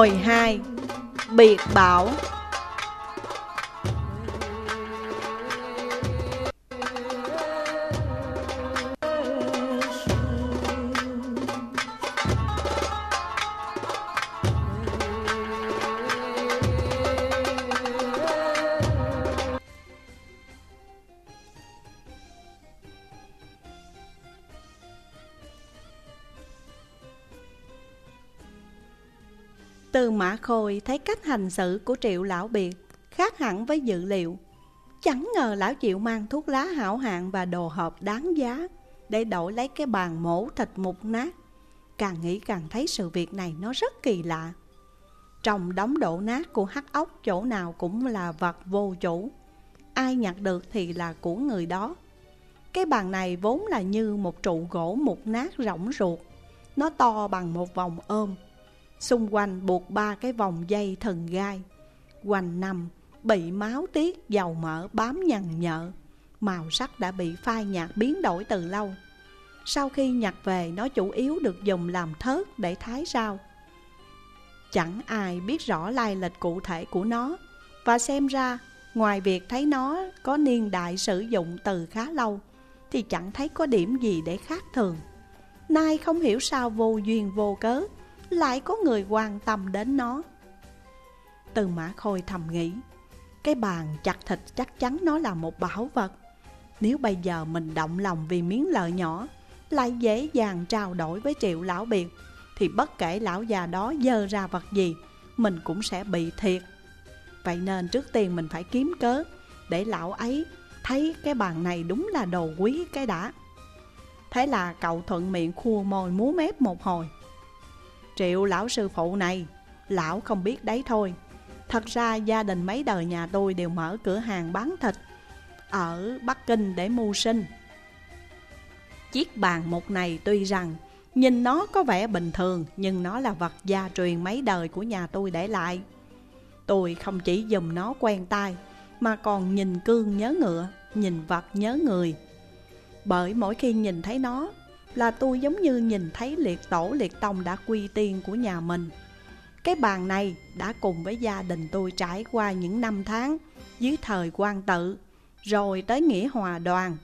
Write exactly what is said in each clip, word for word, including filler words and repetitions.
Hồi hai. Biệt bảo. Tư Mã Khôi thấy cách hành xử của Triệu lão Biệt khác hẳn với dự liệu. Chẳng ngờ lão chịu mang thuốc lá hảo hạng và đồ hộp đáng giá để đổi lấy cái bàn mổ thịt mục nát. Càng nghĩ càng thấy sự việc này nó rất kỳ lạ. Trong đống đổ nát của hắc ốc, chỗ nào cũng là vật vô chủ, ai nhặt được thì là của người đó. Cái bàn này vốn là như một trụ gỗ mục nát rỗng ruột. Nó to bằng một vòng ôm, xung quanh buộc ba cái vòng dây thần gai. Quanh nằm bị máu tiết dầu mỡ bám nhằn nhợ, màu sắc đã bị phai nhạt biến đổi từ lâu. Sau khi nhặt về, nó chủ yếu được dùng làm thớt để thái rau. Chẳng ai biết rõ lai lịch cụ thể của nó, và xem ra ngoài việc thấy nó có niên đại sử dụng từ khá lâu thì chẳng thấy có điểm gì để khác thường. Nay không hiểu sao vô duyên vô cớ lại có người quan tâm đến nó. Tư Mã Khôi thầm nghĩ, cái bàn chặt thịt chắc chắn nó là một bảo vật. Nếu bây giờ mình động lòng vì miếng lợi nhỏ, lại dễ dàng trao đổi với Triệu lão Biệt, thì bất kể lão già đó dơ ra vật gì, mình cũng sẽ bị thiệt. Vậy nên trước tiên mình phải kiếm cớ để lão ấy thấy cái bàn này đúng là đồ quý cái đã. Thế là cậu thuận miệng khua môi múa mép một hồi. Triệu lão sư phụ này, lão không biết đấy thôi. Thật ra gia đình mấy đời nhà tôi đều mở cửa hàng bán thịt ở Bắc Kinh để mưu sinh. Chiếc bàn mục này tuy rằng nhìn nó có vẻ bình thường, nhưng nó là vật gia truyền mấy đời của nhà tôi để lại. Tôi không chỉ dùng nó quen tai, mà còn nhìn cương nhớ ngựa, nhìn vật nhớ người. Bởi mỗi khi nhìn thấy nó là tôi giống như nhìn thấy liệt tổ liệt tông đã quy tiên của nhà mình. Cái bàn này đã cùng với gia đình tôi trải qua những năm tháng dưới thời Quang Tự, rồi tới Nghĩa Hòa Đoàn,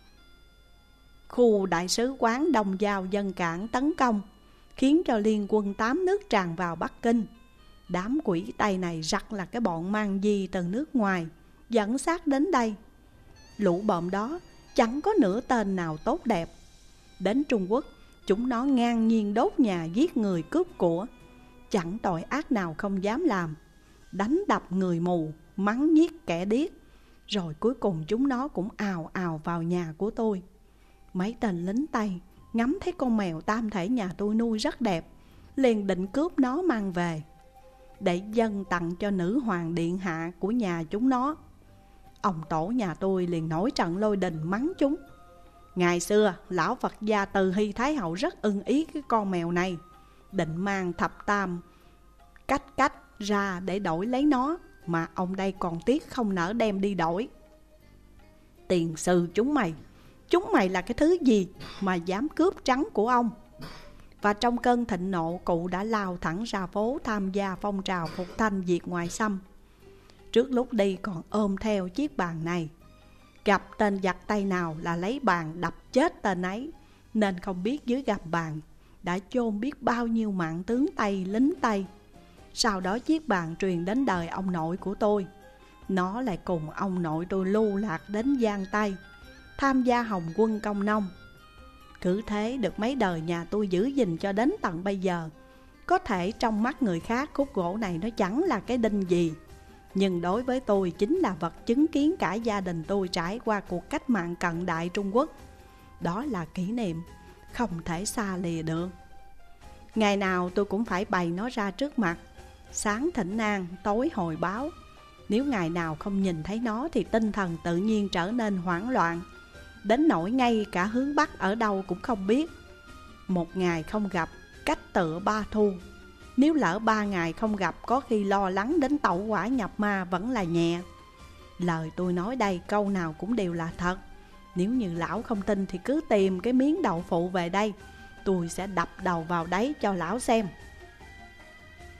khu đại sứ quán Đông Giao dân cảng tấn công, khiến cho liên quân tám nước tràn vào Bắc Kinh. Đám quỷ Tây này rặt là cái bọn mang di từ nước ngoài dẫn xác đến đây. Lũ bộm đó chẳng có nửa tên nào tốt đẹp. Đến Trung Quốc, chúng nó ngang nhiên đốt nhà, giết người, cướp của, chẳng tội ác nào không dám làm. Đánh đập người mù, mắng nhiếc kẻ điếc. Rồi cuối cùng chúng nó cũng ào ào vào nhà của tôi. Mấy tên lính Tây ngắm thấy con mèo tam thể nhà tôi nuôi rất đẹp, liền định cướp nó mang về để dâng tặng cho nữ hoàng điện hạ của nhà chúng nó. Ông tổ nhà tôi liền nổi trận lôi đình mắng chúng. Ngày xưa lão Phật gia Từ Hy Thái Hậu rất ưng ý cái con mèo này, định mang thập tam cách cách ra để đổi lấy nó, mà ông đây còn tiếc không nỡ đem đi đổi. Tiền sư chúng mày, chúng mày là cái thứ gì mà dám cướp trắng của ông? Và trong cơn thịnh nộ, cụ đã lao thẳng ra phố tham gia phong trào phục thanh diệt ngoại xâm. Trước lúc đi còn ôm theo chiếc bàn này. Gặp tên giặc Tây nào là lấy bàn đập chết tên ấy, nên không biết dưới gầm bàn đã chôn biết bao nhiêu mạng tướng Tây, lính Tây. Sau đó chiếc bàn truyền đến đời ông nội của tôi. Nó lại cùng ông nội tôi lưu lạc đến Giang Tây, tham gia Hồng quân Công Nông. Cứ thế được mấy đời nhà tôi giữ gìn cho đến tận bây giờ. Có thể trong mắt người khác khúc gỗ này nó chẳng là cái đinh gì, nhưng đối với tôi chính là vật chứng kiến cả gia đình tôi trải qua cuộc cách mạng cận đại Trung Quốc. Đó là kỷ niệm không thể xa lìa được. Ngày nào tôi cũng phải bày nó ra trước mặt, sáng thỉnh an, tối hồi báo. Nếu ngày nào không nhìn thấy nó thì tinh thần tự nhiên trở nên hoảng loạn, đến nỗi ngay cả hướng Bắc ở đâu cũng không biết. Một ngày không gặp, cách tựa ba thu. Nếu lỡ ba ngày không gặp, có khi lo lắng đến tẩu hỏa nhập ma vẫn là nhẹ. Lời tôi nói đây câu nào cũng đều là thật. Nếu như lão không tin thì cứ tìm cái miếng đậu phụ về đây, tôi sẽ đập đầu vào đấy cho lão xem.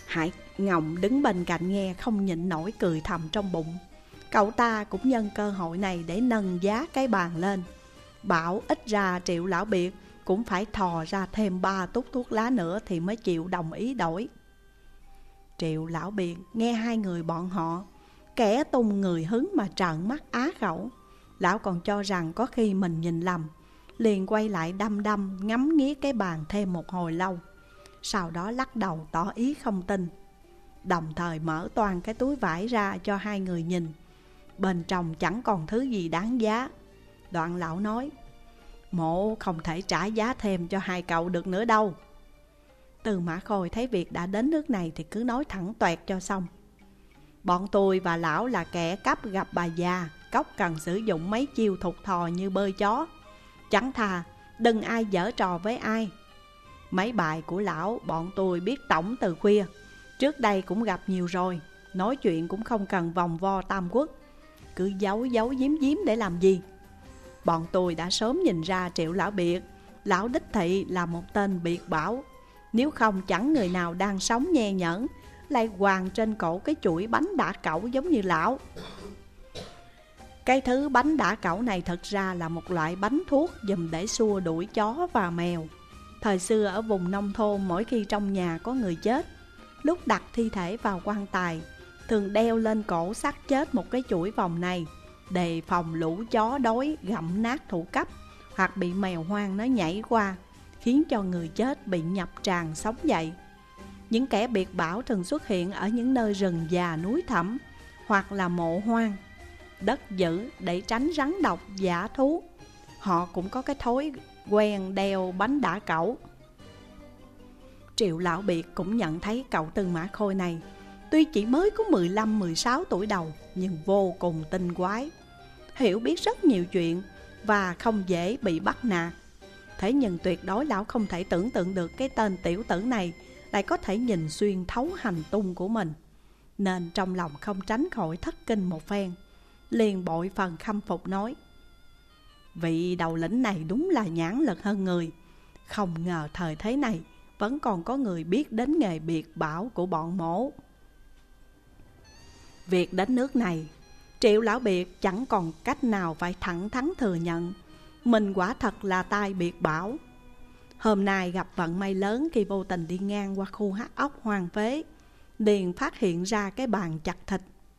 Hải Ngộng đứng bên cạnh nghe không nhịn nổi cười thầm trong bụng. Cậu ta cũng nhân cơ hội này để nâng giá cái bàn lên, bảo ít ra Triệu lão Biệt cũng phải thò ra thêm ba tút thuốc lá nữa thì mới chịu đồng ý đổi. Triệu lão Biệt nghe hai người bọn họ, kẻ tung người hứng mà trợn mắt á khẩu. Lão còn cho rằng có khi mình nhìn lầm, liền quay lại đăm đăm ngắm nghía cái bàn thêm một hồi lâu. Sau đó lắc đầu tỏ ý không tin, đồng thời mở toàn cái túi vải ra cho hai người nhìn. Bên trong chẳng còn thứ gì đáng giá. Đoạn lão nói: Mộ không thể trả giá thêm cho hai cậu được nữa đâu. Tư Mã Khôi thấy việc đã đến nước này thì cứ nói thẳng toẹt cho xong. Bọn tôi và lão là kẻ cắp gặp bà già, cóc cần sử dụng mấy chiêu thục thò như bơi chó. Chẳng thà đừng ai giở trò với ai. Mấy bài của lão bọn tôi biết tổng từ khuya, trước đây cũng gặp nhiều rồi. Nói chuyện cũng không cần vòng vo tam quốc, cứ giấu giấu giếm giếm để làm gì. Bọn tôi đã sớm nhìn ra Triệu lão Biệt, lão đích thị là một tên biệt bảo. Nếu không chẳng người nào đang sống nhe nhẫn lại quàng trên cổ cái chuỗi bánh đả cẩu giống như lão. Cái thứ bánh đả cẩu này thật ra là một loại bánh thuốc dùng để xua đuổi chó và mèo. Thời xưa ở vùng nông thôn, mỗi khi trong nhà có người chết, lúc đặt thi thể vào quan tài, thường đeo lên cổ xác chết một cái chuỗi vòng này, đề phòng lũ chó đói gặm nát thủ cấp, hoặc bị mèo hoang nó nhảy qua, khiến cho người chết bị nhập tràng sống dậy. Những kẻ biệt bảo thường xuất hiện ở những nơi rừng già núi thẳm, hoặc là mộ hoang, đất dữ để tránh rắn độc dã thú. Họ cũng có cái thói quen đeo bánh đả cẩu. Triệu lão Biệt cũng nhận thấy cậu Tư Mã Khôi này tuy chỉ mới có mười lăm mười sáu tuổi đầu, nhưng vô cùng tinh quái, hiểu biết rất nhiều chuyện và không dễ bị bắt nạt. Thế nhưng tuyệt đối lão không thể tưởng tượng được cái tên tiểu tử này lại có thể nhìn xuyên thấu hành tung của mình, nên trong lòng không tránh khỏi thất kinh một phen. Liền bội phần khâm phục nói: Vị đầu lĩnh này đúng là nhãn lực hơn người. Không ngờ thời thế này vẫn còn có người biết đến nghề biệt bảo của bọn mổ. Việc đến nước này, Triệu lão Biệt chẳng còn cách nào phải thẳng thắn thừa nhận mình quả thật là tai biệt bảo. Hôm nay gặp vận may lớn khi vô tình đi ngang qua khu hắc ốc hoang phế, liền phát hiện ra cái bàn chặt thịt.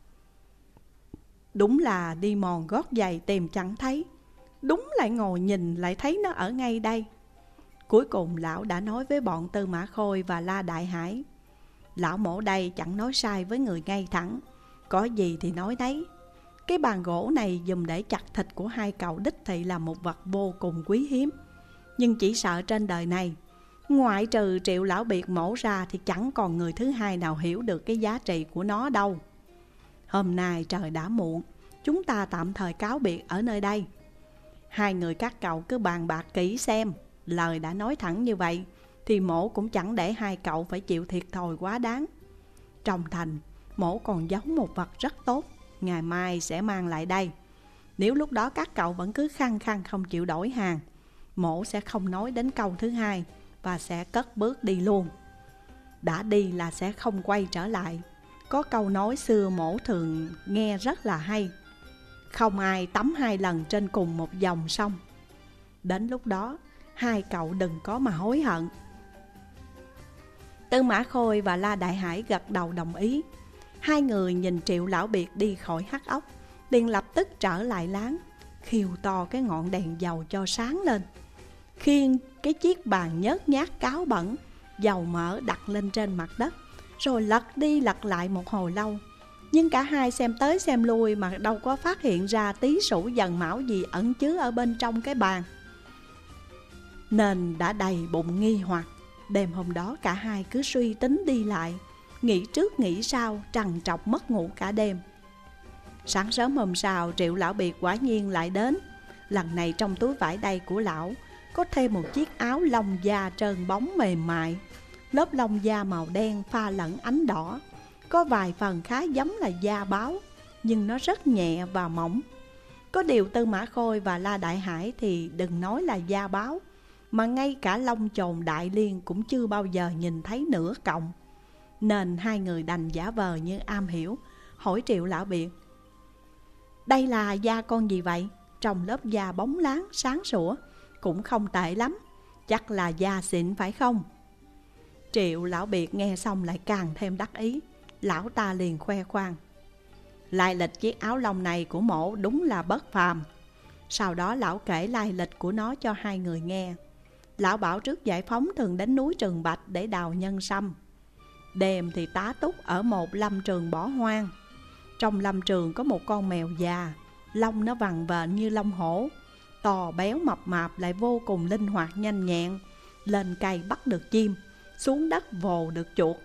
Đúng là đi mòn gót giày tìm chẳng thấy, đúng lại ngồi nhìn lại thấy nó ở ngay đây. Cuối cùng lão đã nói với bọn Tư Mã Khôi và La Đại Hải: Lão mổ đây chẳng nói sai với người ngay thẳng, có gì thì nói đấy. Cái bàn gỗ này dùng để chặt thịt của hai cậu đích thị là một vật vô cùng quý hiếm, nhưng chỉ sợ trên đời này, ngoại trừ Triệu lão Biệt mổ ra thì chẳng còn người thứ hai nào hiểu được cái giá trị của nó đâu. Hôm nay trời đã muộn, chúng ta tạm thời cáo biệt ở nơi đây. Hai người các cậu cứ bàn bạc kỹ xem. Lời đã nói thẳng như vậy thì mổ cũng chẳng để hai cậu phải chịu thiệt thòi quá đáng. Trong thành, mổ còn giấu một vật rất tốt, ngày mai sẽ mang lại đây. Nếu lúc đó các cậu vẫn cứ khăng khăng không chịu đổi hàng, mổ sẽ không nói đến câu thứ hai và sẽ cất bước đi luôn. Đã đi là sẽ không quay trở lại. Có câu nói xưa mổ thường nghe rất là hay: không ai tắm hai lần trên cùng một dòng sông. Đến lúc đó hai cậu đừng có mà hối hận. Tư Mã Khôi và La Đại Hải gật đầu đồng ý. Hai người nhìn Triệu lão Biệt đi khỏi hắc ốc, liền lập tức trở lại láng, khiêu to cái ngọn đèn dầu cho sáng lên, khiêng cái chiếc bàn nhớt nhát cáo bẩn, dầu mỡ đặt lên trên mặt đất, rồi lật đi lật lại một hồi lâu. Nhưng cả hai xem tới xem lui mà đâu có phát hiện ra tí sủ dần mão gì ẩn chứa ở bên trong cái bàn, nên đã đầy bụng nghi hoặc. Đêm hôm đó cả hai cứ suy tính đi lại, nghĩ trước nghĩ sau, trằn trọc mất ngủ cả đêm. Sáng sớm hôm sau, Triệu lão Biệt quả nhiên lại đến. Lần này trong túi vải đay của lão có thêm một chiếc áo lông da trơn bóng mềm mại, lớp lông da màu đen pha lẫn ánh đỏ, có vài phần khá giống là da báo, nhưng nó rất nhẹ và mỏng. Có điều Tư Mã Khôi và La Đại Hải thì đừng nói là da báo, mà ngay cả lông chồn Đại Liên cũng chưa bao giờ nhìn thấy nửa cọng. nên hai người đành giả vờ như am hiểu, hỏi Triệu Lão Biệt: đây là da con gì vậy? Trong lớp da bóng láng sáng sủa, cũng không tệ lắm, chắc là da xịn phải không? Triệu Lão Biệt nghe xong lại càng thêm đắc ý. Lão ta liền khoe khoang: lai lịch chiếc áo lông này của mổ đúng là bất phàm. Sau đó lão kể lai lịch của nó cho hai người nghe. Lão bảo trước giải phóng thường đến núi Trường Bạch để đào nhân sâm, đêm thì tá túc ở một lâm trường bỏ hoang. Trong lâm trường có một con mèo già, lông nó vằn vện như lông hổ, to béo mập mạp lại vô cùng linh hoạt nhanh nhẹn. Lên cây bắt được chim, xuống đất vồ được chuột.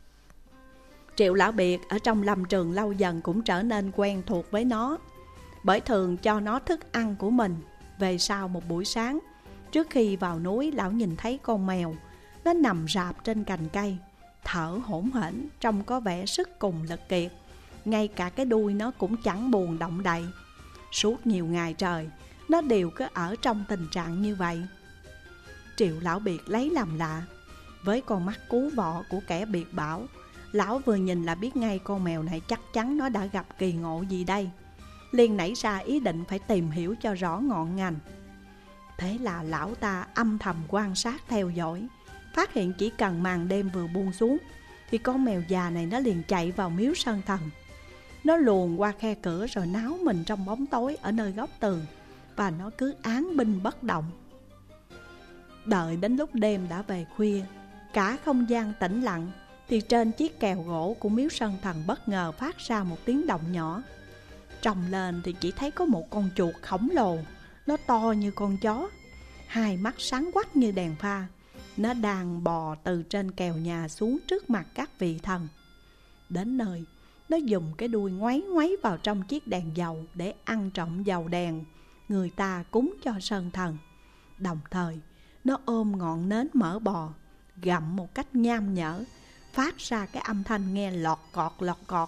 Triệu Lão Biệt ở trong lâm trường lâu dần cũng trở nên quen thuộc với nó, bởi thường cho nó thức ăn của mình. Về sau một buổi sáng, trước khi vào núi, lão nhìn thấy con mèo. Nó nằm rạp trên cành cây, thở hổn hển, trông có vẻ sức cùng lực kiệt. Ngay cả cái đuôi nó cũng chẳng buồn động đậy. Suốt nhiều ngày trời, nó đều cứ ở trong tình trạng như vậy. Triệu Lão Biệt lấy làm lạ. Với con mắt cú vọ của kẻ biệt bảo, lão vừa nhìn là biết ngay con mèo này chắc chắn nó đã gặp kỳ ngộ gì đây. Liền nảy ra ý định phải tìm hiểu cho rõ ngọn ngành. Thế là lão ta âm thầm quan sát theo dõi, phát hiện chỉ cần màn đêm vừa buông xuống thì con mèo già này nó liền chạy vào miếu Sơn Thần. Nó luồn qua khe cửa rồi náo mình trong bóng tối ở nơi góc tường, và nó cứ án binh bất động. Đợi đến lúc đêm đã về khuya, cả không gian tĩnh lặng, thì trên chiếc kèo gỗ của miếu Sơn Thần bất ngờ phát ra một tiếng động nhỏ. Trông lên thì chỉ thấy có một con chuột khổng lồ. Nó to như con chó, hai mắt sáng quắc như đèn pha. Nó đang bò từ trên kèo nhà xuống trước mặt các vị thần. Đến nơi, nó dùng cái đuôi ngoáy ngoáy vào trong chiếc đèn dầu để ăn trộm dầu đèn người ta cúng cho Sơn Thần. Đồng thời, nó ôm ngọn nến mỡ bò, gặm một cách nham nhở, phát ra cái âm thanh nghe lọt cọt lọt cọt.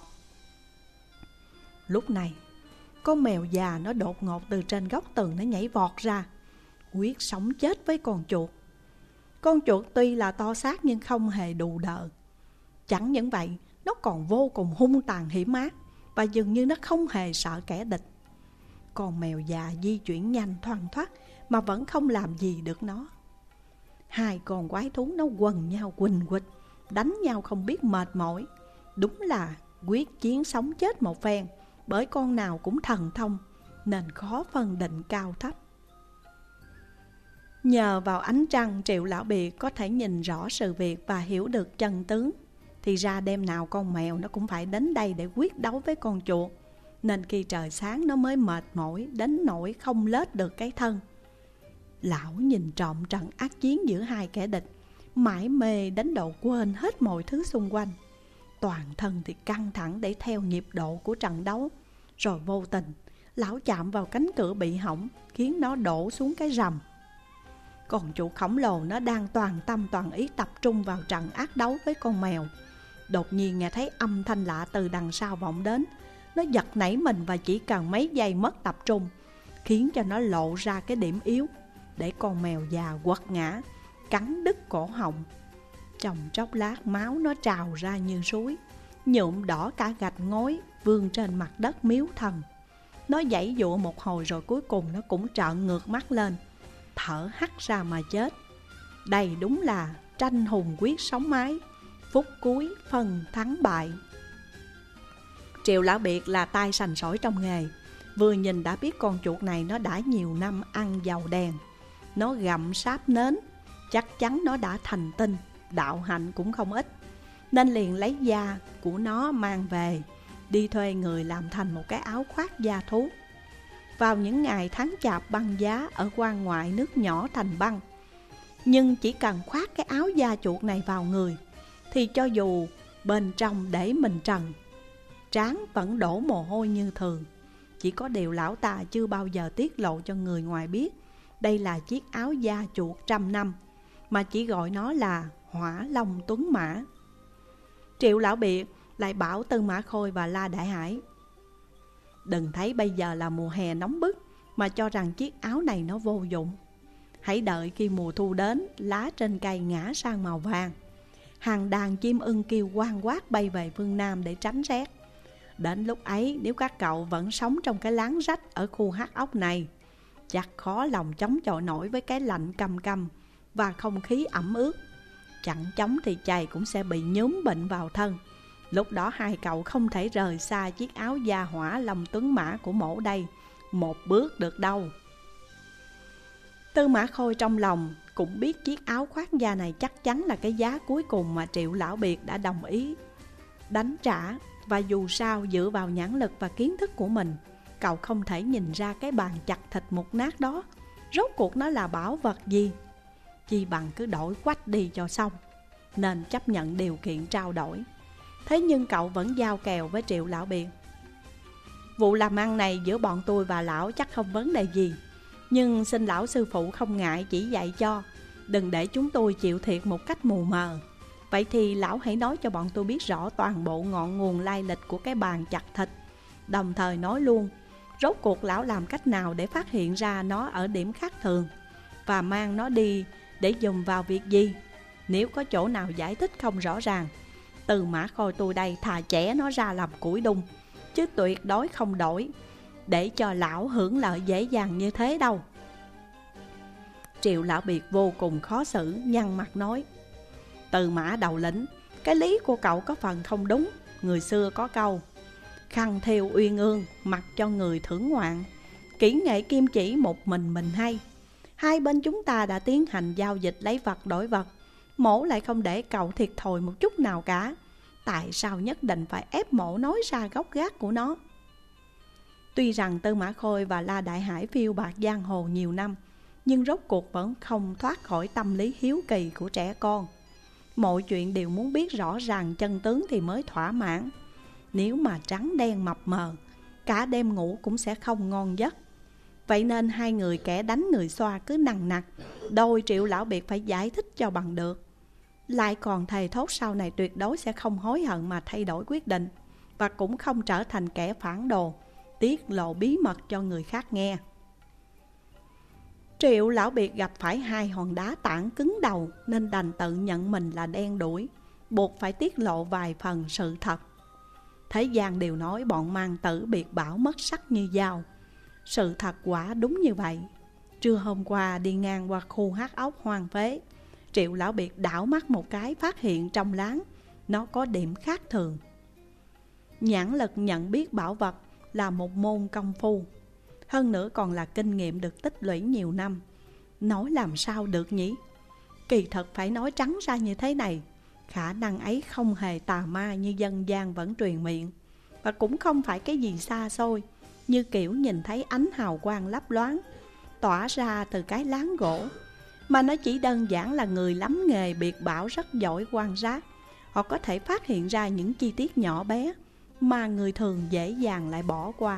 Lúc này, con mèo già nó đột ngột từ trên góc tường nó nhảy vọt ra, quyết sống chết với con chuột. Con chuột tuy là to xác nhưng không hề đù đờ. Chẳng những vậy, nó còn vô cùng hung tàn hiểm ác, và dường như nó không hề sợ kẻ địch. Con mèo già di chuyển nhanh thoăn thoắt mà vẫn không làm gì được nó. Hai con quái thú nó quần nhau quỳnh quỳnh, đánh nhau không biết mệt mỏi. Đúng là quyết chiến sống chết một phen, bởi con nào cũng thần thông nên khó phân định cao thấp. Nhờ vào ánh trăng, Triệu Lão Biệt có thể nhìn rõ sự việc và hiểu được chân tướng. Thì ra đêm nào con mèo nó cũng phải đến đây để quyết đấu với con chuột, nên khi trời sáng nó mới mệt mỏi đến nỗi không lết được cái thân. Lão nhìn trộm trận ác chiến giữa hai kẻ địch, mải mê đến độ quên hết mọi thứ xung quanh. Toàn thân thì căng thẳng để theo nhịp độ của trận đấu. Rồi vô tình, lão chạm vào cánh cửa bị hỏng, khiến nó đổ xuống cái rầm. Còn chuột khổng lồ nó đang toàn tâm toàn ý tập trung vào trận ác đấu với con mèo. Đột nhiên nghe thấy âm thanh lạ từ đằng sau vọng đến. Nó giật nảy mình và chỉ cần mấy giây mất tập trung, khiến cho nó lộ ra cái điểm yếu, để con mèo già quật ngã, cắn đứt cổ họng. Trong chốc lát máu nó trào ra như suối, nhuộm đỏ cả gạch ngói vương trên mặt đất miếu thần. Nó giãy giụa một hồi rồi cuối cùng nó cũng trợn ngược mắt lên, thở hắt ra mà chết. Đây đúng là tranh hùng quyết sống mái, phút cuối phân thắng bại. Triệu Lão Biệt là tay sành sỏi trong nghề, vừa nhìn đã biết con chuột này nó đã nhiều năm ăn dầu đèn. Nó gặm sáp nến, chắc chắn nó đã thành tinh, đạo hạnh cũng không ít, nên liền lấy da của nó mang về, đi thuê người làm thành một cái áo khoác da thú. Vào những ngày tháng chạp băng giá ở quan ngoại nước nhỏ thành băng, nhưng chỉ cần khoác cái áo da chuột này vào người, thì cho dù bên trong để mình trần, trán vẫn đổ mồ hôi như thường. Chỉ có điều lão ta chưa bao giờ tiết lộ cho người ngoài biết đây là chiếc áo da chuột trăm năm, mà chỉ gọi nó là Hỏa Long Tuấn Mã. Triệu Lão Biệt lại bảo Tư Mã Khôi và La Đại Hải: đừng thấy bây giờ là mùa hè nóng bức mà cho rằng chiếc áo này nó vô dụng. Hãy đợi khi mùa thu đến, lá trên cây ngã sang màu vàng, hàng đàn chim ưng kêu oang quát bay về phương Nam để tránh rét. Đến lúc ấy, nếu các cậu vẫn sống trong cái láng rách ở khu hắc ốc này, chắc khó lòng chống chọi nổi với cái lạnh căm căm và không khí ẩm ướt. Chẳng chống thì chày cũng sẽ bị nhúm bệnh vào thân. Lúc đó hai cậu không thể rời xa chiếc áo da hỏa Long Tuấn Mã của mổ đây một bước được đâu. Tư Mã Khôi trong lòng cũng biết chiếc áo khoác da này chắc chắn là cái giá cuối cùng mà Triệu Lão Biệt đã đồng ý đánh trả. Và dù sao, dựa vào nhãn lực và kiến thức của mình, cậu không thể nhìn ra cái bàn chặt thịt mục nát đó rốt cuộc nó là bảo vật gì. Chi bằng cứ đổi quách đi cho xong, nên chấp nhận điều kiện trao đổi. Thế nhưng cậu vẫn giao kèo với Triệu Lão Biệt: vụ làm ăn này giữa bọn tôi và lão chắc không vấn đề gì, nhưng xin lão sư phụ không ngại chỉ dạy cho, đừng để chúng tôi chịu thiệt một cách mù mờ. Vậy thì lão hãy nói cho bọn tôi biết rõ toàn bộ ngọn nguồn lai lịch của cái bàn chặt thịt, đồng thời nói luôn rốt cuộc lão làm cách nào để phát hiện ra nó ở điểm khác thường và mang nó đi để dùng vào việc gì. Nếu có chỗ nào giải thích không rõ ràng, Tư Mã Khôi tôi đây thà chẻ nó ra làm củi đun, chứ tuyệt đối không đổi để cho lão hưởng lợi dễ dàng như thế đâu. Triệu Lão Biệt vô cùng khó xử, nhăn mặt nói: Tư Mã đầu lĩnh, cái lý của cậu có phần không đúng. Người xưa có câu khăn thêu uyên ương, mặc cho người thưởng ngoạn. Kỹ nghệ kim chỉ một mình mình hay. Hai bên chúng ta đã tiến hành giao dịch lấy vật đổi vật, mổ lại không để cậu thiệt thòi một chút nào cả. Tại sao nhất định phải ép mổ nói ra gốc gác của nó? Tuy rằng Tư Mã Khôi và La Đại Hải phiêu bạt giang hồ nhiều năm, nhưng rốt cuộc vẫn không thoát khỏi tâm lý hiếu kỳ của trẻ con. Mọi chuyện đều muốn biết rõ ràng chân tướng thì mới thỏa mãn. Nếu mà trắng đen mập mờ, cả đêm ngủ cũng sẽ không ngon giấc. Vậy nên hai người kẻ đánh người xoa cứ nằng nặc đòi Triệu Lão Biệt phải giải thích cho bằng được. Lại còn thề thốt sau này tuyệt đối sẽ không hối hận mà thay đổi quyết định, và cũng không trở thành kẻ phản đồ, tiết lộ bí mật cho người khác nghe. Triệu Lão Biệt gặp phải hai hòn đá tảng cứng đầu, nên đành tự nhận mình là đen đủi, buộc phải tiết lộ vài phần sự thật. Thế gian đều nói bọn mang tử biệt bảo mất sắc như dao. Sự thật quả đúng như vậy. Trưa hôm qua đi ngang qua khu hắc ốc hoang phế, Triệu Lão Biệt đảo mắt một cái, phát hiện trong láng nó có điểm khác thường. Nhãn lực nhận biết bảo vật là một môn công phu, hơn nữa còn là kinh nghiệm được tích lũy nhiều năm. Nói làm sao được nhỉ? Kỳ thật phải nói trắng ra như thế này, khả năng ấy không hề tà ma như dân gian vẫn truyền miệng, và cũng không phải cái gì xa xôi như kiểu nhìn thấy ánh hào quang lấp loáng tỏa ra từ cái láng gỗ, mà nó chỉ đơn giản là người lắm nghề biệt bảo rất giỏi quan sát. Họ có thể phát hiện ra những chi tiết nhỏ bé mà người thường dễ dàng lại bỏ qua.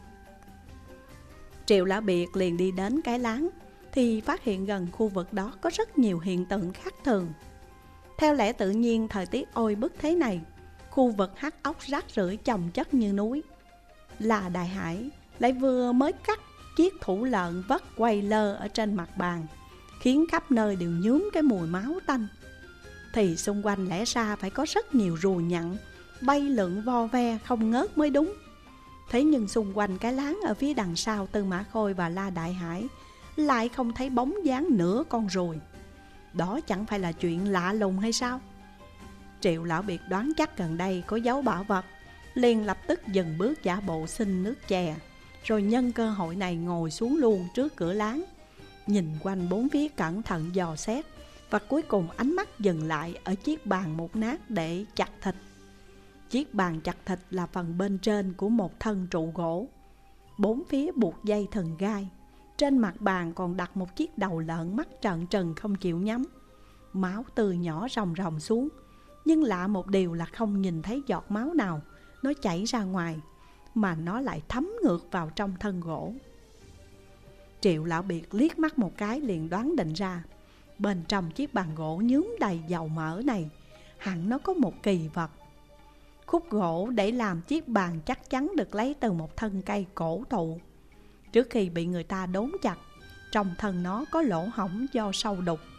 Triệu Lão Biệt liền đi đến cái láng thì phát hiện gần khu vực đó có rất nhiều hiện tượng khác thường. Theo lẽ tự nhiên thời tiết oi bức thế này, khu vực hắc ốc rác rưởi chồng chất như núi. La Đại Hải lại vừa mới cắt chiếc thủ lợn vất quay lơ ở trên mặt bàn, khiến khắp nơi đều nhuốm cái mùi máu tanh. Thì xung quanh lẽ ra phải có rất nhiều rùa nhặn bay lượn vo ve không ngớt mới đúng. Thế nhưng xung quanh cái láng ở phía đằng sau Tư Mã Khôi và La Đại Hải lại không thấy bóng dáng nửa con ruồi. Đó chẳng phải là chuyện lạ lùng hay sao? Triệu Lão Biệt đoán chắc gần đây có dấu bảo vật, liền lập tức dừng bước giả bộ xin nước chè, rồi nhân cơ hội này ngồi xuống luôn trước cửa láng, nhìn quanh bốn phía cẩn thận dò xét, và cuối cùng ánh mắt dừng lại ở chiếc bàn mục nát để chặt thịt. Chiếc bàn chặt thịt là phần bên trên của một thân trụ gỗ, bốn phía buộc dây thừng gai. Trên mặt bàn còn đặt một chiếc đầu lợn mắt trợn trừng không chịu nhắm. Máu tươi nhỏ ròng ròng xuống, nhưng lạ một điều là không nhìn thấy giọt máu nào nó chảy ra ngoài, mà nó lại thấm ngược vào trong thân gỗ. Triệu Lão Biệt liếc mắt một cái liền đoán định ra, bên trong chiếc bàn gỗ nhuốm đầy dầu mỡ này hẳn nó có một kỳ vật. Khúc gỗ để làm chiếc bàn chắc chắn được lấy từ một thân cây cổ thụ. Trước khi bị người ta đốn chặt, trong thân nó có lỗ hổng do sâu đục,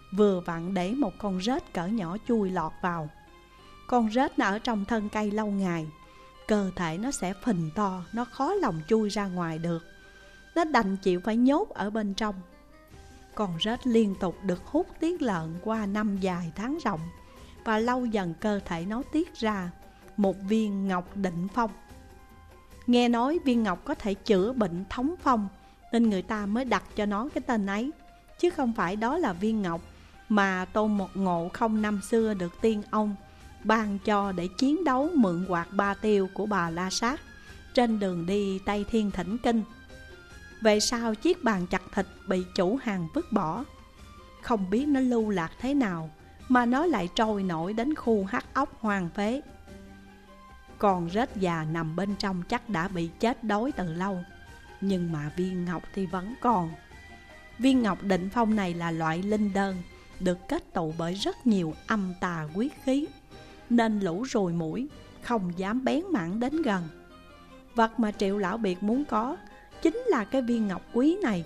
vừa vặn để một con rết cỡ nhỏ chui lọt vào. Con rết nó ở trong thân cây lâu ngày, cơ thể nó sẽ phình to, nó khó lòng chui ra ngoài được. Nó đành chịu phải nhốt ở bên trong. Con rết liên tục được hút tiết lợn qua năm dài tháng rộng, và lâu dần cơ thể nó tiết ra một viên ngọc định phong. Nghe nói viên ngọc có thể chữa bệnh thống phong, nên người ta mới đặt cho nó cái tên ấy, chứ không phải đó là viên ngọc mà Tôn Một Ngộ Không năm xưa được tiên ông ban cho để chiến đấu mượn quạt ba tiêu của Bà La Sát trên đường đi Tây Thiên thỉnh kinh. Về sau chiếc bàn chặt thịt bị chủ hàng vứt bỏ, không biết nó lưu lạc thế nào mà nó lại trôi nổi đến khu hắc ốc hoang phế. Còn rết già nằm bên trong chắc đã bị chết đói từ lâu, nhưng mà viên ngọc thì vẫn còn. Viên ngọc định phong này là loại linh đơn, được kết tụ bởi rất nhiều âm tà quyết khí, nên lũ ruồi muỗi không dám bén mảng đến gần. Vật mà Triệu Lão Biệt muốn có chính là cái viên ngọc quý này.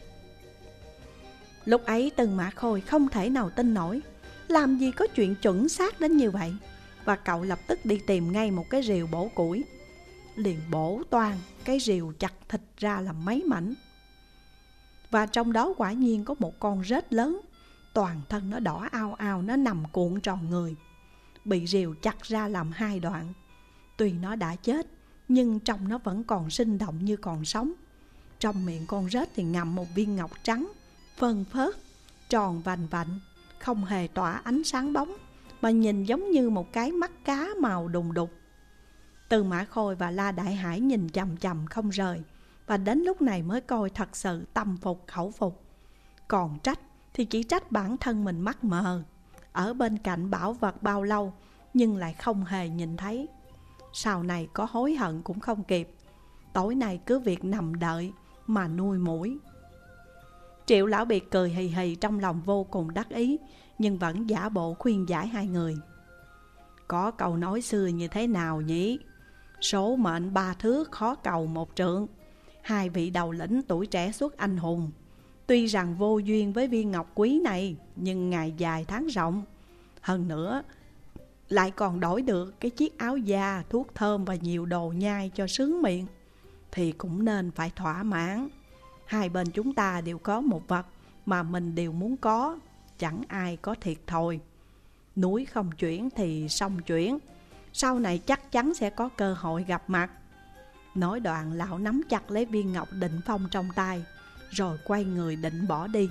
Lúc ấy Tư Mã Khôi không thể nào tin nổi, làm gì có chuyện chuẩn xác đến như vậy. Và cậu lập tức đi tìm ngay một cái rìu bổ củi, liền bổ toang cái rìu chặt thịt ra làm mấy mảnh. Và trong đó quả nhiên có một con rết lớn, toàn thân nó đỏ ao ao, nó nằm cuộn tròn người, bị rìu chặt ra làm hai đoạn. Tuy nó đã chết, nhưng trong nó vẫn còn sinh động như còn sống. Trong miệng con rết thì ngậm một viên ngọc trắng, phơn phớt, tròn vành vạnh, không hề tỏa ánh sáng bóng, mà nhìn giống như một cái mắt cá màu đùng đục. Tư Mã Khôi và La Đại Hải nhìn chằm chằm không rời, và đến lúc này mới coi thật sự tâm phục khẩu phục. Còn trách thì chỉ trách bản thân mình mắt mờ, ở bên cạnh bảo vật bao lâu nhưng lại không hề nhìn thấy. Sau này có hối hận cũng không kịp, tối nay cứ việc nằm đợi mà nuôi muỗi. Triệu Lão Biệt cười hì hì, trong lòng vô cùng đắc ý, nhưng vẫn giả bộ khuyên giải hai người. Có câu nói xưa như thế nào nhỉ? Số mệnh ba thước khó cầu một trượng. Hai vị đầu lĩnh tuổi trẻ xuất anh hùng, tuy rằng vô duyên với viên ngọc quý này, nhưng ngày dài tháng rộng. Hơn nữa lại còn đổi được cái chiếc áo da, thuốc thơm và nhiều đồ nhai cho sướng miệng, thì cũng nên phải thỏa mãn. Hai bên chúng ta đều có một vật mà mình đều muốn có, chẳng ai có thiệt thòi. Núi không chuyển thì sông chuyển, sau này chắc chắn sẽ có cơ hội gặp mặt. Nói đoạn, lão nắm chặt lấy viên ngọc định phong trong tay, rồi quay người định bỏ đi.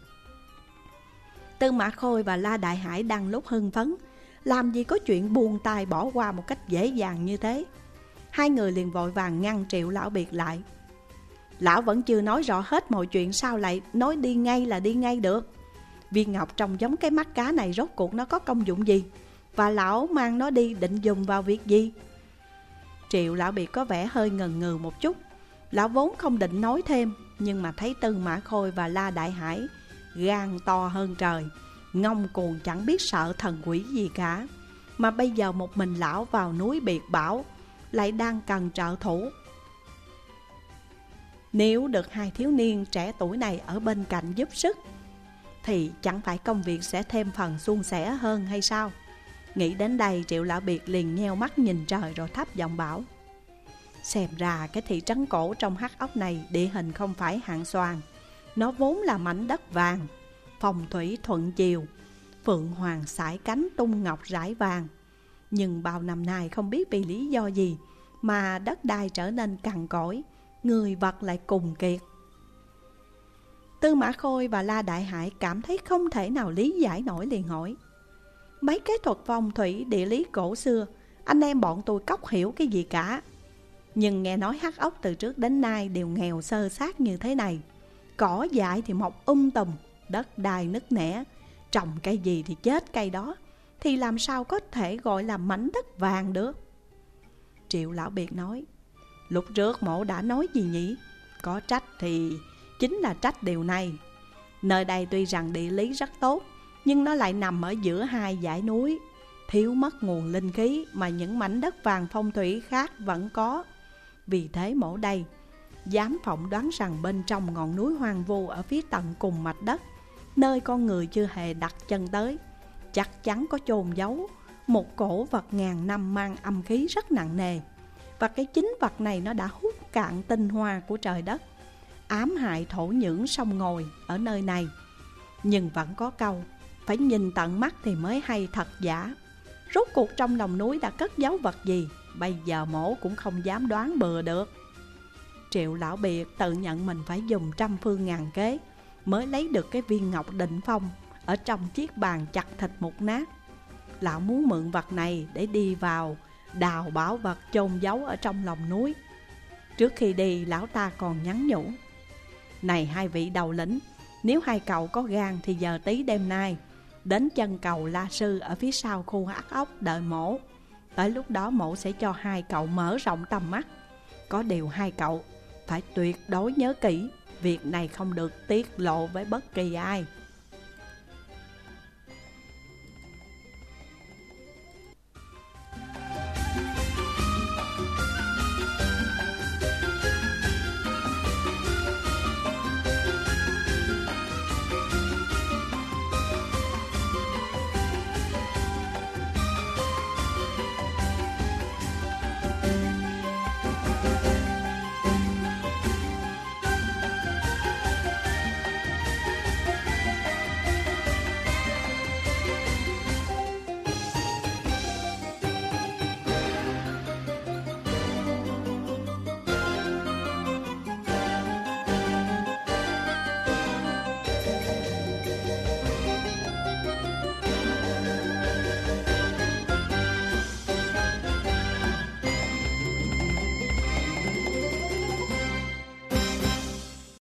Tư Mã Khôi và La Đại Hải đang lúc hưng phấn, làm gì có chuyện buông tay bỏ qua một cách dễ dàng như thế. Hai người liền vội vàng ngăn Triệu Lão Biệt lại. Lão vẫn chưa nói rõ hết mọi chuyện, sao lại nói đi ngay là đi ngay được? Viên ngọc trông giống cái mắt cá này rốt cuộc nó có công dụng gì? Và lão mang nó đi định dùng vào việc gì? Triệu Lão Biệt có vẻ hơi ngần ngừ một chút. Lão vốn không định nói thêm, nhưng mà thấy Tư Mã Khôi và La Đại Hải gan to hơn trời, ngông cuồng chẳng biết sợ thần quỷ gì cả. Mà bây giờ một mình lão vào núi biệt bảo, lại đang cần trợ thủ. Nếu được hai thiếu niên trẻ tuổi này ở bên cạnh giúp sức, thì chẳng phải công việc sẽ thêm phần suôn sẻ hơn hay sao? Nghĩ đến đây, Triệu Lão Biệt liền nheo mắt nhìn trời rồi thấp giọng bảo: Xem ra cái thị trấn cổ trong hắc ốc này địa hình không phải hạng xoàn. Nó vốn là mảnh đất vàng, phong thủy thuận chiều, phượng hoàng sải cánh tung ngọc rải vàng. Nhưng bao năm nay không biết vì lý do gì mà đất đai trở nên cằn cỗi, người vật lại cùng kiệt. Tư Mã Khôi và La Đại Hải cảm thấy không thể nào lý giải nổi, liền hỏi: Mấy cái thuật phong thủy địa lý cổ xưa, anh em bọn tôi cóc hiểu cái gì cả. Nhưng nghe nói hắc ốc từ trước đến nay đều nghèo sơ sát như thế này. Cỏ dại thì mọc um tùm, đất đai nứt nẻ, trồng cây gì thì chết cây đó, thì làm sao có thể gọi là mảnh đất vàng được? Triệu Lão Biệt nói: Lúc trước mổ đã nói gì nhỉ? Có trách thì chính là trách điều này. Nơi đây tuy rằng địa lý rất tốt, nhưng nó lại nằm ở giữa hai dãy núi, thiếu mất nguồn linh khí mà những mảnh đất vàng phong thủy khác vẫn có. Vì thế mổ đây dám phỏng đoán rằng bên trong ngọn núi hoang vu ở phía tận cùng mặt đất nơi con người chưa hề đặt chân tới, chắc chắn có chôn giấu một cổ vật ngàn năm mang âm khí rất nặng nề. Và cái chính vật này nó đã hút cạn tinh hoa của trời đất, ám hại thổ nhưỡng sông ngòi ở nơi này. Nhưng vẫn có câu, phải nhìn tận mắt thì mới hay thật giả. Rốt cuộc trong lòng núi đã cất giấu vật gì, bây giờ mổ cũng không dám đoán bừa được. Triệu Lão Biệt tự nhận mình phải dùng trăm phương ngàn kế mới lấy được cái viên ngọc định phong ở trong chiếc bàn chặt thịt mục nát. Lão muốn mượn vật này để đi vào đào bảo vật chôn giấu ở trong lòng núi. Trước khi đi, lão ta còn nhắn nhủ: này hai vị đầu lĩnh, nếu hai cậu có gan thì giờ tí đêm nay đến chân cầu La Sư ở phía sau khu Hắc Ốc đợi mổ. Tới lúc đó mổ sẽ cho hai cậu mở rộng tầm mắt. Có điều hai cậu phải tuyệt đối nhớ kỹ, việc này không được tiết lộ với bất kỳ ai.